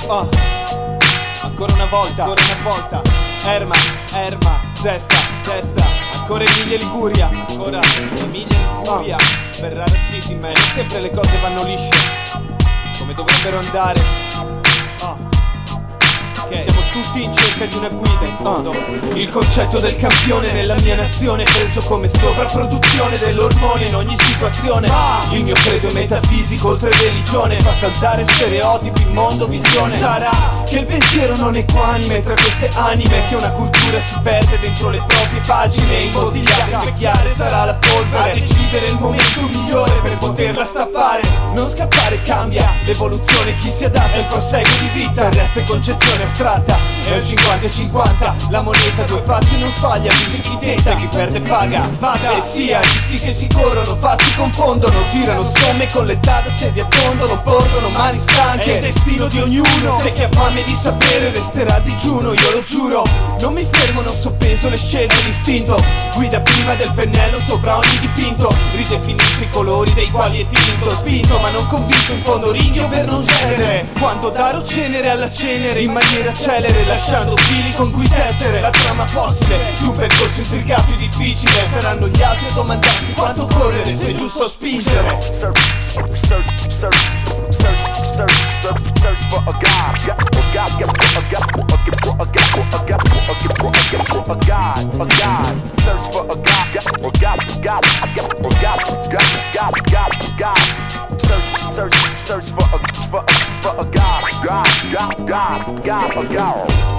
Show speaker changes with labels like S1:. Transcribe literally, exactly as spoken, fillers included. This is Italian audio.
S1: Oh. Ancora una volta, ancora una volta. Erma, Erma, Zesta, Zesta. Ancora Emilia Liguria, ancora Emilia Liguria. Oh. Ferrara City, man. Non sempre le cose vanno lisce come dovrebbero andare. Oh. Okay. Siamo tutti in cerca di una guida in fondo. Il concetto del campione nella mia nazione preso come sovrapproduzione dell'ormone in ogni situazione. Il mio credo è metafisico oltre religione, fa saltare stereotipi, mondo, visione. Sarà che il pensiero non è equanime tra queste anime, che una cultura si perde dentro le proprie pagine. Imbottigliare, invecchiare sarà la polvere a decidere il momento migliore per poterla stappare. Non scappare, cambia l'evoluzione, chi si adatta il proseguo di vita, il resto è concezione astratta. È un cinquanta e cinquanta, la moneta due facce non sbaglia, vince chi tenta, chi perde paga, vada. E sia, rischi che si corrono, facci confondono, tirano somme con l'età sedia a tondo, non portano mani stanche, è il destino di ognuno. Se chi ha fame di sapere resterà digiuno, io lo giuro. Non mi fermo, non soppeso le scelte, l'istinto guida prima del pennello sopra ogni dipinto, ridefinisce i colori dei quali è tinto, spinto ma non convinto, in fondo ringhio per non cedere, quando darò cenere alla cenere in maniera celere, lasciando fili con cui tessere la trama fossile di un percorso intricato e difficile. Saranno gli altri a domandarsi quanto correre, se è giusto spingere.
S2: Search, search, search, search, search, search, search for a God, a God, a God, a God, a God, a God, a God, a God. Search for a God, a God, a God, a God, a God, God, God, God. Search, search, search for a for a for a God, God, God, God, God, a God.